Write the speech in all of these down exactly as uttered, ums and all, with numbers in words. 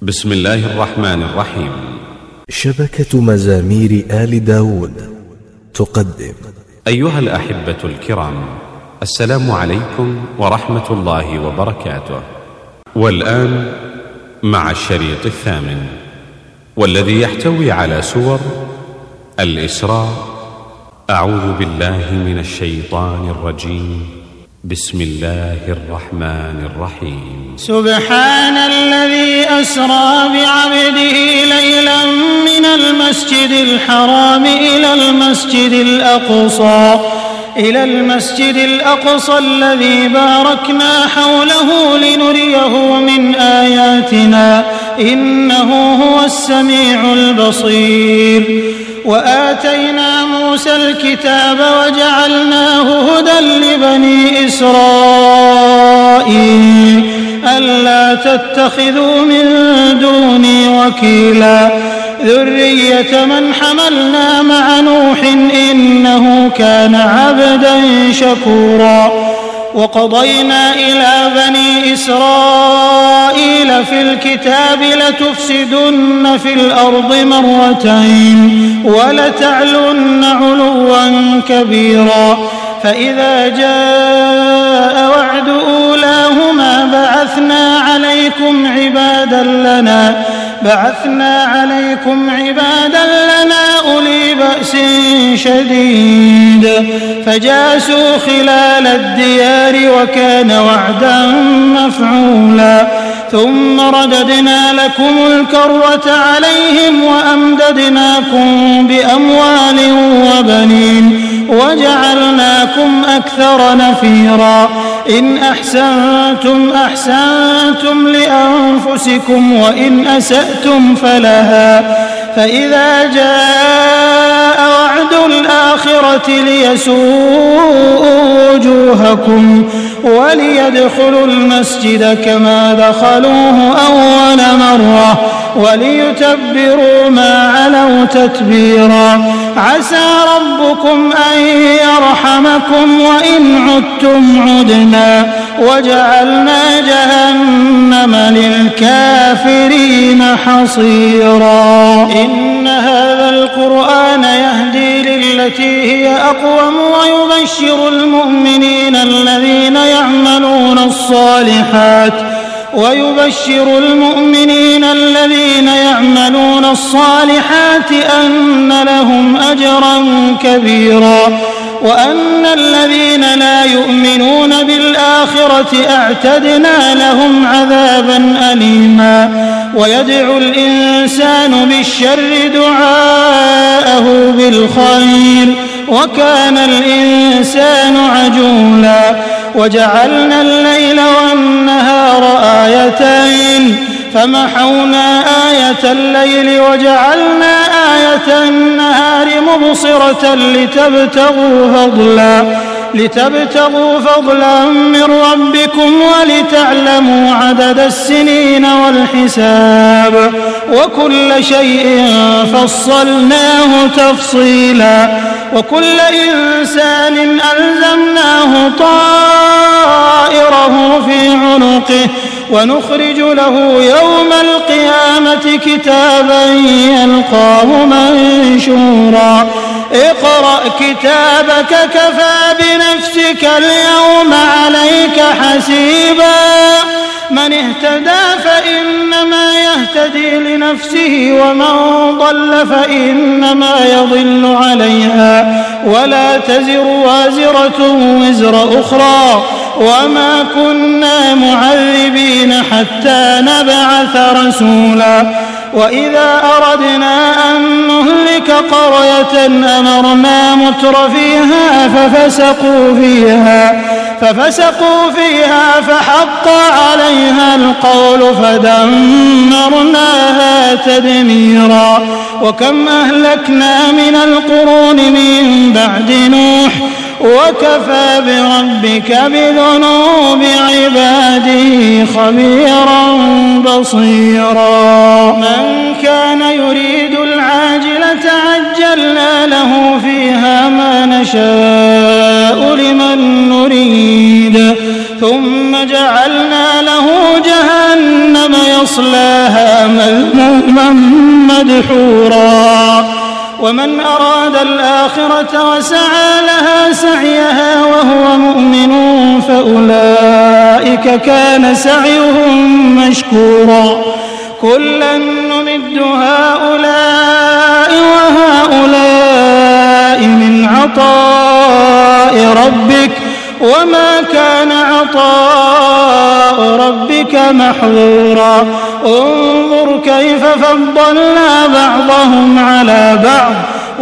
بسم الله الرحمن الرحيم. شبكة مزامير آل داود تقدم. أيها الأحبة الكرام، السلام عليكم ورحمة الله وبركاته. والآن مع الشريط الثامن، والذي يحتوي على سور الإسراء. أعوذ بالله من الشيطان الرجيم. بسم الله الرحمن الرحيم. سبحان الذي أسرى بعبده ليلا من المسجد الحرام إلى المسجد الأقصى إلى المسجد الأقصى الذي باركنا حوله لنريه من آياتنا إنه هو السميع البصير. وآتينا موسى الكتاب وجعلناه هدى لبني إسرائيل ألا تتخذوا من دوني وكيلا ذرية من حملنا مع نوح إنه كان عبدا شكورا. وقضينا إلى بني إسرائيل في الكتاب لتفسدن في الأرض مرتين ولتعلن علوا كبيرا. فإذا جاء وعد أولاهما بعثنا عليكم عبادا لنا بعثنا عليكم عبادا لنا أولي بأس شديد فجاسوا خلال الديار وكان وعدا مفعولا. ثم رددنا لكم الكرة عليهم وأمددناكم بأموال وبنين وجعلناكم أكثر نفيرا. إن أحسنتم أحسنتم لأنفسكم وإن أسأتم فلها. فإذا جاء وعد الآخرة ليسوءوا وجوهكم وليدخلوا المسجد كما دخلوه أول مرة وليتبروا ما علوا تتبيرا. عسى ربكم أن يرحمكم وإن عدتم عدنا وجعلنا جهنم للكافرين حصيرا. إن هذا القرآن يهدي للتي هي أقوم ويبشر المؤمنين الذين يعملون الصالحات ويبشر المؤمنين الذين يعملون الصالحات أن لهم أجرا كبيرا وأن الذين لا يؤمنون بالآخرة أعتدنا لهم عذابا أليما. ويدعو الإنسان بالشر دعاءه بالخير وكان الإنسان عجولا. وجعلنا الليل والنهار آيتين فمحونا آية الليل وجعلنا آية النهار مبصرة لتبتغوا فضلا لتبتغوا فضلا من ربكم ولتعلموا عدد السنين والحساب وكل شيء فصلناه تفصيلا. وكل إنسان ألزمناه طائره في عنقه ونخرج له يوم القيامة كتابا يلقاه منشورا. اقرأ كتابك كفى بنفسك اليوم عليك حسيبا. من اهتدى فإنما يهتدي لنفسه ومن ضل فإنما يضل عليها ولا تزر وازرة وزر أخرى وما كنا معذبين حتى نبعث رسولا. وإذا أردنا أن نهلك قرية أمرنا متر فيها ففسقوا فيها ففسقوا فيها فحق عليها القول فدمرناها تدميرا. وكم أهلكنا من القرون من بعد نوح وكفى بربك بذنوب عباده خبيرا بصيرا. من كان يريد العاجلة عجلنا له فيها ما نشاء لمن نريد ثم جعلنا له جهنم يصلاها مذموما مدحورا ومن أراد الآخرة وسعى لها سعيها وهو مؤمن فأولئك كان سعيهم مشكورا كلا نمد هؤلاء وهؤلاء من عطاء ربك وما كان عطاء ربك محظورا انظر كيف فضلنا بعضهم على بعض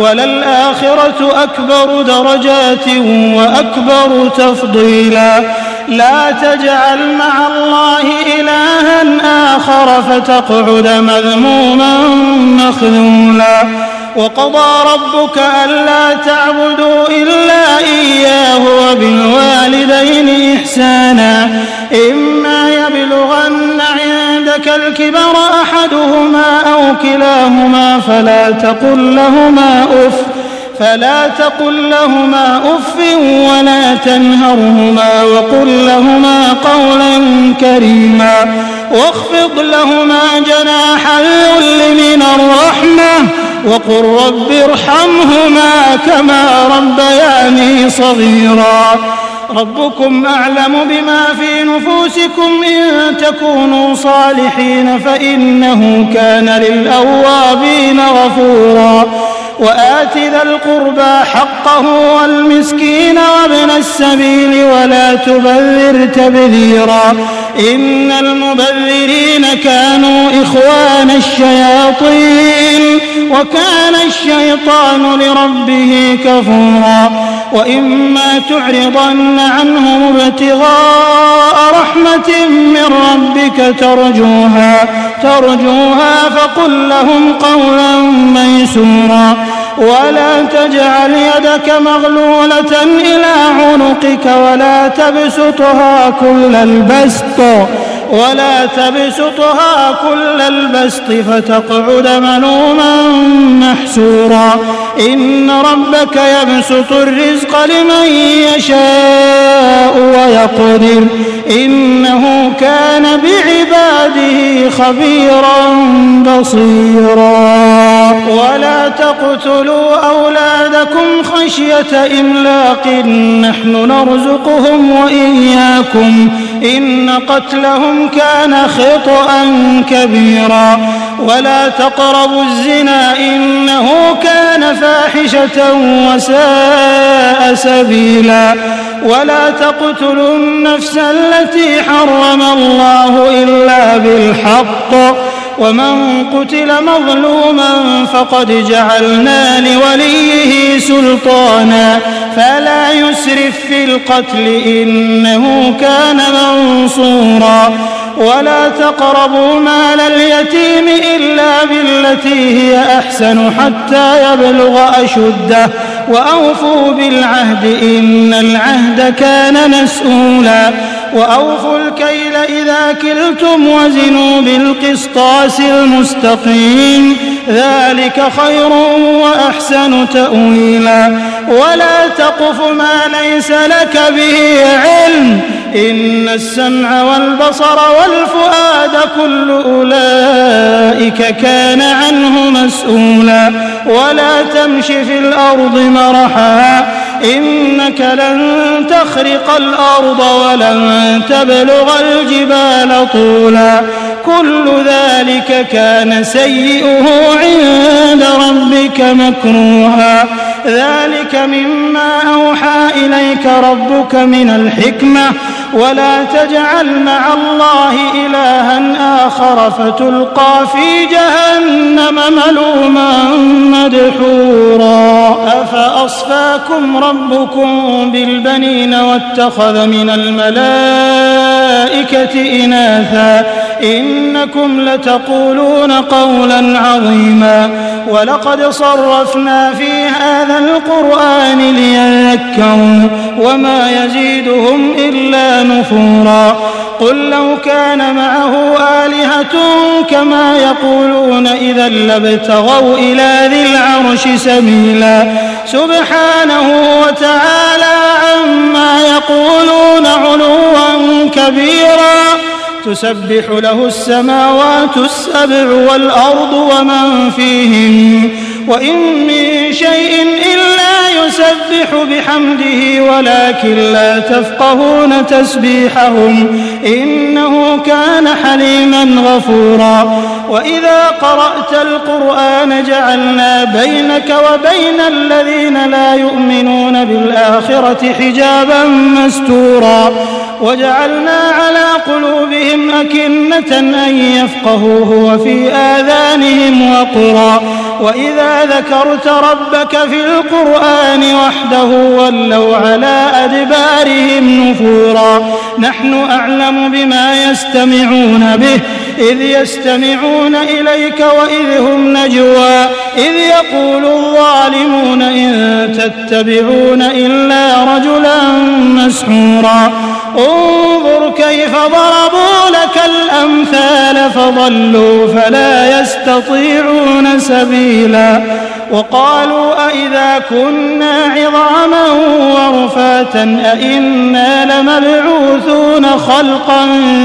وللآخرة أكبر درجات وأكبر تفضيلا لا تجعل مع الله إلها آخر فتقعد مذموما مخذولا وقضى ربك ألا تعبدوا إلا إياه وبالوالدين إحسانا إما يبلغن عندك الكبر أحدهما أو كلاهما فلا تقل لهما أف فلا تقل لهما أف ولا تنهرهما وقل لهما قولا كريما واخفض لهما جناح الذل من الرحمة وقل رب ارحمهما كما ربياني صغيرا ربكم أعلم بما في نفوسكم إن تكونوا صالحين فإنه كان للأوابين غفورا وآت ذا القربى حقه والمسكين وابن السبيل ولا تبذر تبذيرا إن المبذرين كانوا إخوان الشياطين وكان الشيطان لربه كفورا وإما تعرضن عنهم ابتغاء رحمة من ربك ترجوها ترجوها فقل لهم قولا ميسورا ولا تجعل يدك مغلولة إلى عنقك ولا تبسطها كل البسط ولا تبسطها كل البسط فتقعد ملوما محسورا إن ربك يبسط الرزق لمن يشاء ويقدر إنه كان بعباده خبيرا بصيرا ولا تقتلوا أولادكم خشية إملاق نحن نرزقهم وإياكم إن قتلهم كان خطأ كبيرا ولا تقربوا الزنا إنه كان فاحشة وساء سبيلا ولا تقتلوا النفس التي حرم الله إلا بالحق ومن قتل مظلوما فقد جعلنا لوليه سلطانا فلا يسرف في القتل إنه كان منصورا ولا تقربوا مال اليتيم إلا بالتي هي أحسن حتى يبلغ أشده وأوفوا بالعهد إن العهد كان مسؤولا وأوفوا الكيل إذا كلتم وزنوا بالقسطاس المستقيم ذلك خير وأحسن تأويلا ولا تقف ما ليس لك به علم إن السمع والبصر والفؤاد كل أولئك كان عنه مسؤولا ولا تمش في الأرض مرحا إنك لن تخرق الأرض ولن تبلغ الجبال طولا كل ذلك كان سيئه عند ربك مكروها ذلك مما أوحى إليك ربك من الحكمة ولا تجعل مع الله إلها آخر فتلقى في جهنم ملوما مدحورا أفأصفاكم ربكم بالبنين واتخذ من الملائكة إناثا إنكم لتقولون قولا عظيما ولقد صرفنا في هذا القرآن ليذكروا وما يزيدهم إلا نفورا قل لو كان معه آلهة كما يقولون إذا لابتغوا إلى ذي العرش سبيلا سبحانه وتعالى عما يقولون علوا كبيرا تسبح له السماوات السبع والأرض ومن فيهن وإن من شيء إلا يسبح بحمده ولكن لا تفقهون تسبيحهم إنه كان حليما غفورا وإذا قرأت القرآن جعلنا بينك وبين الذين لا يؤمنون بالآخرة حجابا مستورا وجعلنا على قلوبهم أكنة أن يفقهوه وفي آذانهم وقرا وإذا ذكرت ربك في القرآن وحده ولوا على أدبارهم نفورا نحن أعلم بما يستمعون به إذ يستمعون إليك وإذ هم نجوى إذ يقول الظالمون إن تتبعون إلا رجلا مسحورا انظر كيف ضربوا لك الأمثال فضلوا فلا يستطيعون سبيلا وقالوا أئذا كنا عظاما ورفاتا أئنا لمبعوثون خلقا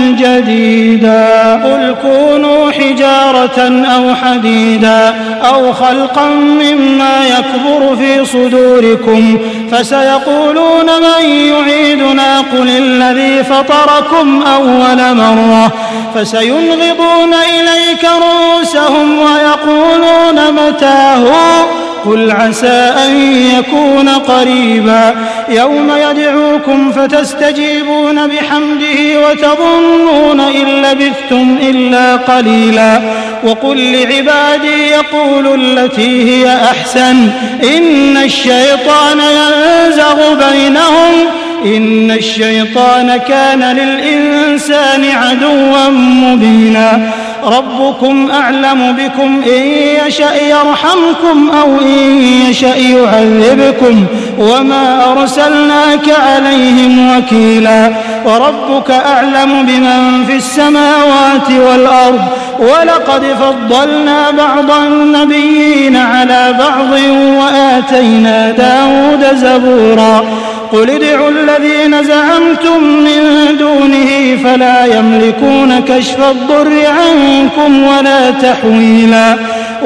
جديدا قل كونوا حجارة أو حديدا أو خلقا مما يكبر في صدوركم فسيقولون من يعيدنا قل الذي فطركم أول مرة فسينغضون إليك رؤوسهم ويقولون متى هو قل عسى أن يكون قريبا يوم يدعوكم فتستجيبون بحمده وتظنون إن لبثتم إلا قليلا وقل لعبادي يقولوا التي هي أحسن إن الشيطان ينزغ بينهم إن الشيطان كان للإنسان عدوا مبينا ربكم أعلم بكم إن يشأ يرحمكم أو إن يشأ يعذبكم وما أرسلناك عليهم وكيلا وربك أعلم بمن في السماوات والأرض ولقد فضلنا بعض النبيين على بعض وآتينا داود زبورا قل ادعوا الذين زعمتم من دونه فلا يملكون كشف الضر عنكم ولا تحويلا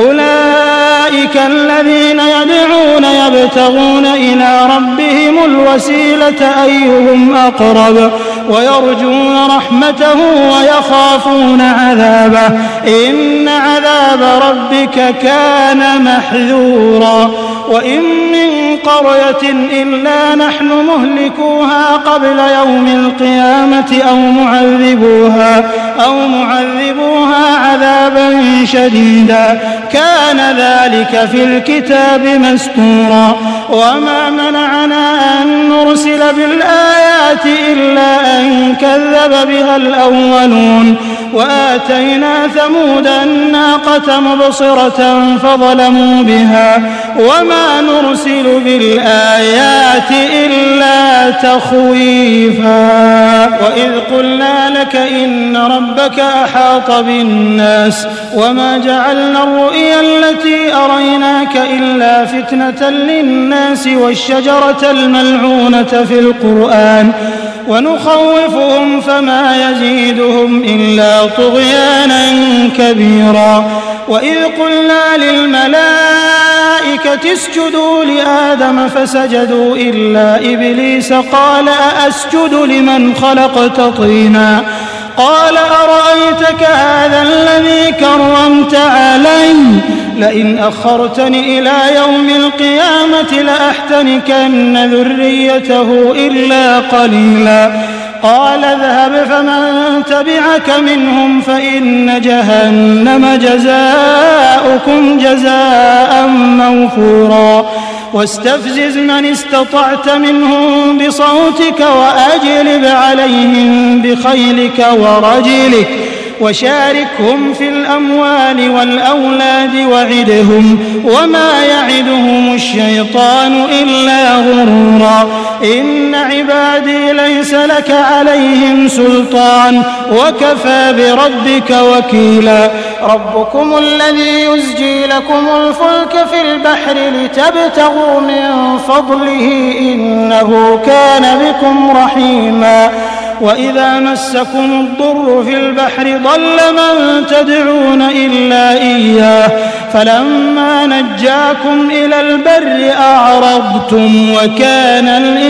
أولئك الذين يدعون يبتغون إلى ربهم الوسيلة أيهم أقرب ويرجون رحمته ويخافون عذابه إن عذاب ربك كان محذورا وإن من قرية إلا نحن مهلكوها قبل يوم القيامة أو معذبوها أو معذبوها عذابا شديدا كان ذلك في الكتاب مسطورا وما منعنا أن نرسل بالآيات إلا أن كذب بها الأولون وآتينا ثمود الناقة مبصرة فظلموا بها وما نرسل بالآيات إلا تخويفا وإذ قلنا لك إن ربك أحاط بالناس وما جعلنا الرؤيا التي أريناك إلا فتنة للناس والشجرة الملعونة في القرآن ونخوفهم فما يزيدهم إلا طغيانا كبيرا وإذ قلنا للملائكة اسجدوا لآدم فسجدوا إلا إبليس قال أأسجد لمن خلقت طينا قال أرأيتك هذا الذي كرمت علي لئن أخرتني إلى يوم القيامة لأحتنكن ذريته إلا قليلا قال اذهب فمن تبعك منهم فإن جهنم جزاؤكم جزاء موفورا واستفزز من استطعت منهم بصوتك وأجلب عليهم بخيلك ورجلك وشاركهم في الأموال والأولاد وعدهم وما يعدهم الشيطان إلا غرورا إن عبادي ليس لك عليهم سلطان وكفى بربك وكيلا ربكم الذي يزجي لكم الفلك في البحر لتبتغوا من فضله إنه كان بكم رحيما وإذا مسكم الضر في البحر ضل من تدعون إلا إياه فلما نجاكم إلى البر أعرضتم وكان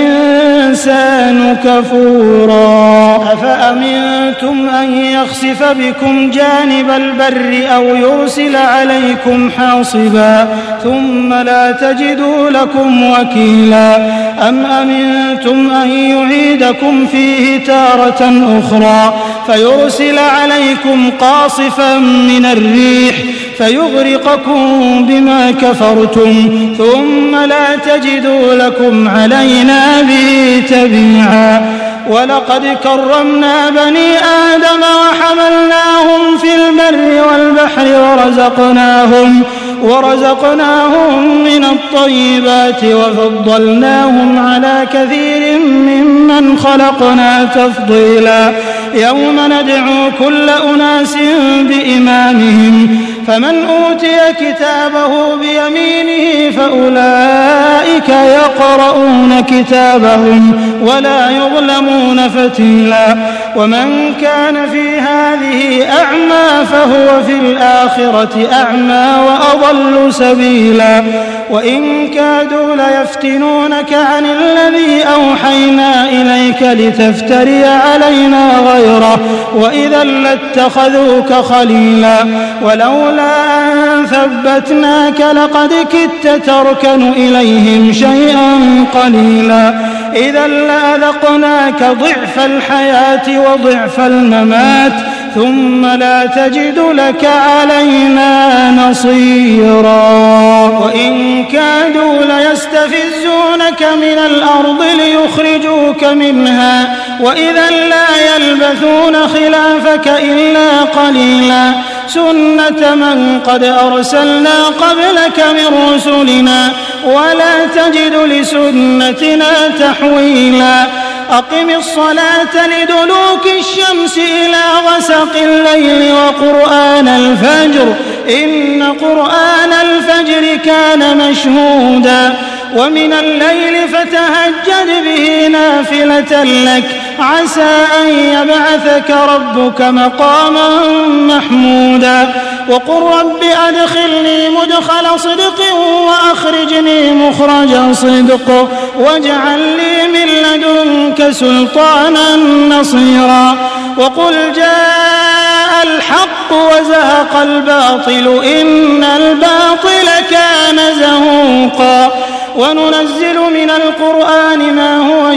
الإنسان كفورا أفأمنتم أن يخسف بكم جانب البر أو يرسل عليكم حاصبا ثم لا تجدوا لكم وكيلا أم أمنتم أن يعيدكم فيه تارة أخرى فيرسل عليكم قاصفا من الريح فيغرقكم بما كفرتم ثم لا تجدوا لكم علينا به تبيعا ولقد كرمنا بني آدم وحملناهم في البر والبحر ورزقناهم ورزقناهم من الطيبات وفضلناهم على كثير ممن خلقنا تفضيلا يوم ندعو كل أناس بإمامهم فمن أوتي كتابه بيمينه فأولئك يقرؤون كتابهم ولا يظلمون فتيلا ومن كان في هذه أعمى فهو في الآخرة أعمى وأضل سبيلا وإن كادوا ليفتنونك عن الذي أوحينا إليك لتفتري علينا غيره وإذا لاتخذوك خليلا ولولا أن ثبتناك لقد كدت تركن إليهم شيئا قليلا إذا لأذقناك ضعف الحياة وضعف الممات ثم لا تجد لك علينا نصيرا وإن كادوا ليستفزونك من الأرض ليخرجوك منها وإذا لا يلبثون خلافك إلا قليلا سنة من قد أرسلنا قبلك من رسلنا ولا تجد لسنتنا تحويلا أقم الصلاة لدلوك الشمس إلى غسق الليل وقرآن الفجر إن قرآن الفجر كان مشهودا ومن الليل فتهجد به نافلة لك عسى أن يبعثك ربك مقاما محمودا وقل رب أدخلني مدخل صدق وأخرجني مخرج صدق واجعل لي من لدنك سلطانا نصيرا وقل جاء الحق وزهق الباطل إن الباطل كان زهوقا وننزل من القرآن ما هو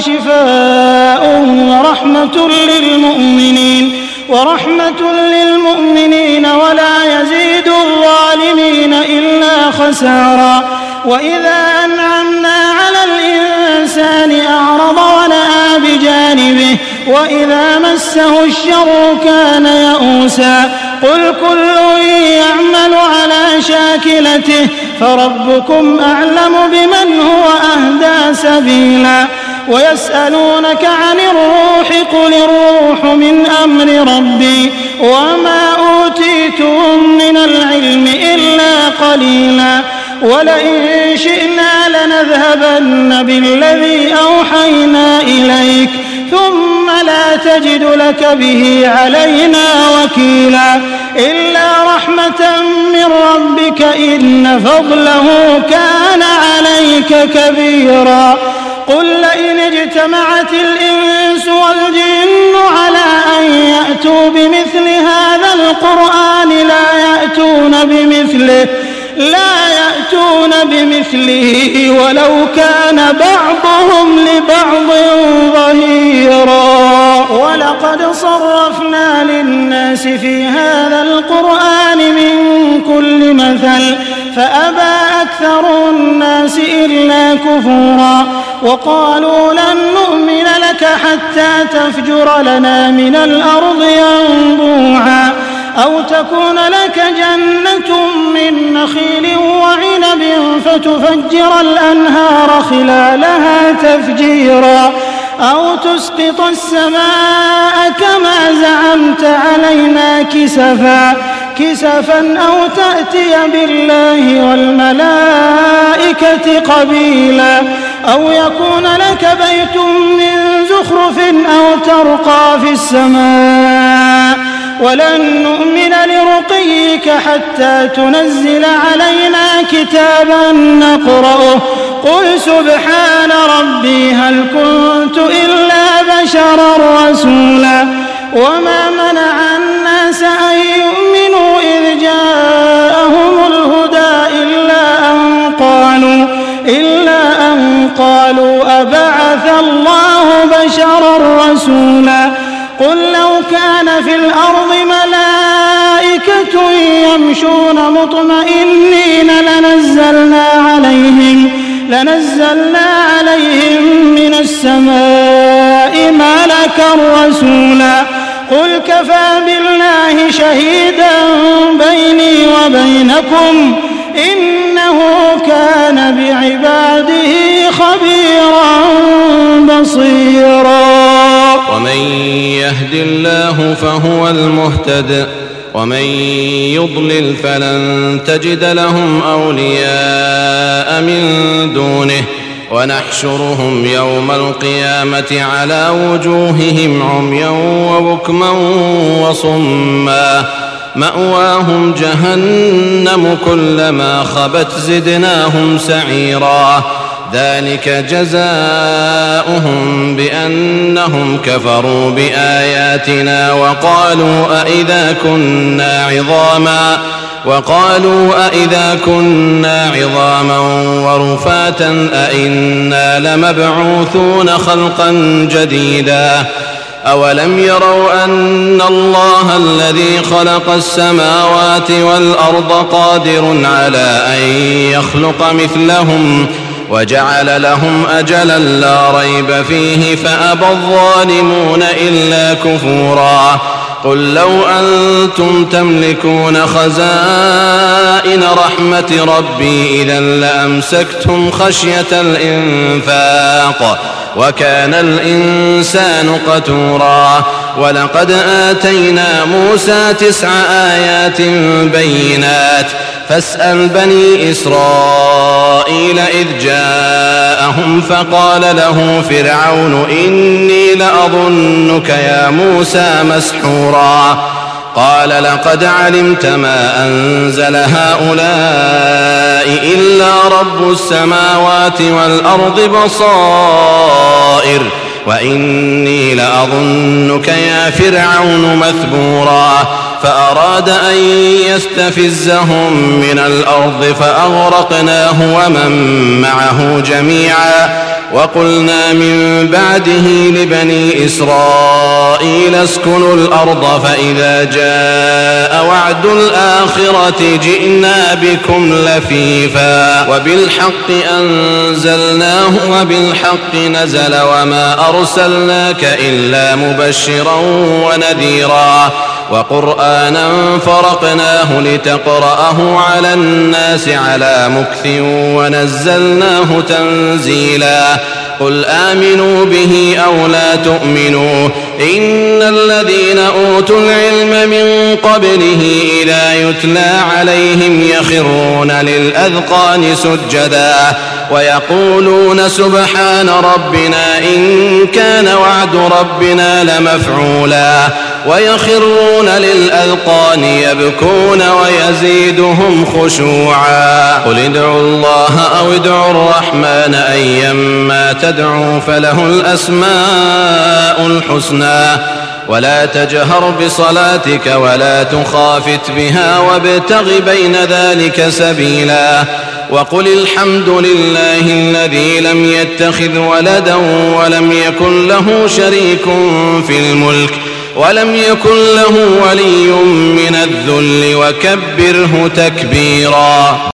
شفاء ورحمة للمؤمنين ورحمة للمؤمنين ولا يزيد الظالمين إلا خسارا وإذا أنعمنا على الإنسان أعرض ونأى بجانبه وإذا مسه الشر كان يئوسا قل كل يعمل على شاكلته فربكم أعلم بمن هو أهدى سبيلا ويسألونك عن الروح قل الروح من أمر ربي وما أوتيتم من العلم إلا قليلا ولئن شئنا لنذهبن بالذي أوحينا إليك ثم لا تجد لك به علينا وكيلا إلا رحمة من ربك إن فضله كان عليك كبيرا قل لئن اجتمعت الإنس والجن على أن يأتوا بمثل هذا القرآن لا يأتون بمثله لا يأتون بمثله ولو كان بعضهم لبعض ظهيرا ولقد صرفنا للناس في هذا القرآن من كل مثل فأبى أكثر الناس إلا كفورا وقالوا لن نؤمن لك حتى تفجر لنا من الأرض ينبوعا أو تكون لك جنة من نخيل وعنب فتفجر الأنهار خلالها تفجيرا أو تسقط السماء كما زعمت علينا كسفا كسفا أو تأتي بالله والملائكة قبيلا أو يكون لك بيت من زخرف أو ترقى في السماء ولن نؤمن لرقيك حتى تنزل علينا كتابا نقرأه قل سبحان ربي هل كنت إلا بشرا رسولا وما منع الناس أن يؤمنوا إذ جاءهم الهدى إلا أن قالوا إلا أن قالوا أبعث الله بشرا رسولا قل لو كان في الأرض ملائكة يمشون مطمئنين لنزلنا عليهم لنزلنا عليهم من السماء ملكا رسولا قل كفى بالله شهيدا بيني وبينكم إنه كان بعباده خبيرا بصيرا. ومن يهد الله فهو المهتد ومن يضلل فلن تجد لهم أولياء من دونه ونحشرهم يوم القيامة على وجوههم عميا وبكما وصما مأواهم جهنم كلما خبت زدناهم سعيرا ذلك جزاؤهم بأنهم كفروا بآياتنا وقالوا أئذا كنا عظاما وقالوا أئذا كنا عظاما ورفاتا أئنا لمبعوثون خلقا جديدا أولم يروا أن الله الذي خلق السماوات والأرض قادر على أن يخلق مثلهم وجعل لهم أجلا لا ريب فيه فأبى الظالمون إلا كفورا قل لو أنتم تملكون خزائن رحمة ربي إذا لأمسكتم خشية الإنفاق وكان الإنسان قتورا ولقد آتينا موسى تسع آيات بينات فاسأل بني إسرائيل إذ جاءهم فقال له فرعون إني لأظنك يا موسى مسحورا قال لقد علمت ما أنزل هؤلاء إلا رب السماوات والأرض بصائر وإني لأظنك يا فرعون مثبورا فأراد أن يستفزهم من الأرض فأغرقناه ومن معه جميعا وقلنا من بعده لبني إسرائيل اسكنوا الأرض فإذا جاء وعد الآخرة جئنا بكم لفيفا وبالحق أنزلناه وبالحق نزل وما أرسلناك إلا مبشرا ونذيرا وقرآنا فرقناه لتقرأه على الناس على مكث ونزلناه تنزيلا قل آمنوا به أو لا تؤمنوا إن الذين أوتوا العلم من قبله إذا يتلى عليهم يخرون للأذقان سجدا ويقولون سبحان ربنا إن كان وعد ربنا لمفعولا ويخرون للأذقان يبكون ويزيدهم خشوعا قل ادعوا الله أو ادعوا الرحمن أيما تدعوا فله الأسماء الحسنى ولا تجهر بصلاتك ولا تخافت بها وابتغ بين ذلك سبيلا وقل الحمد لله الذي لم يتخذ ولدا ولم يكن له شريك في الملك ولم يكن له ولي من الذل وكبره تكبيرا.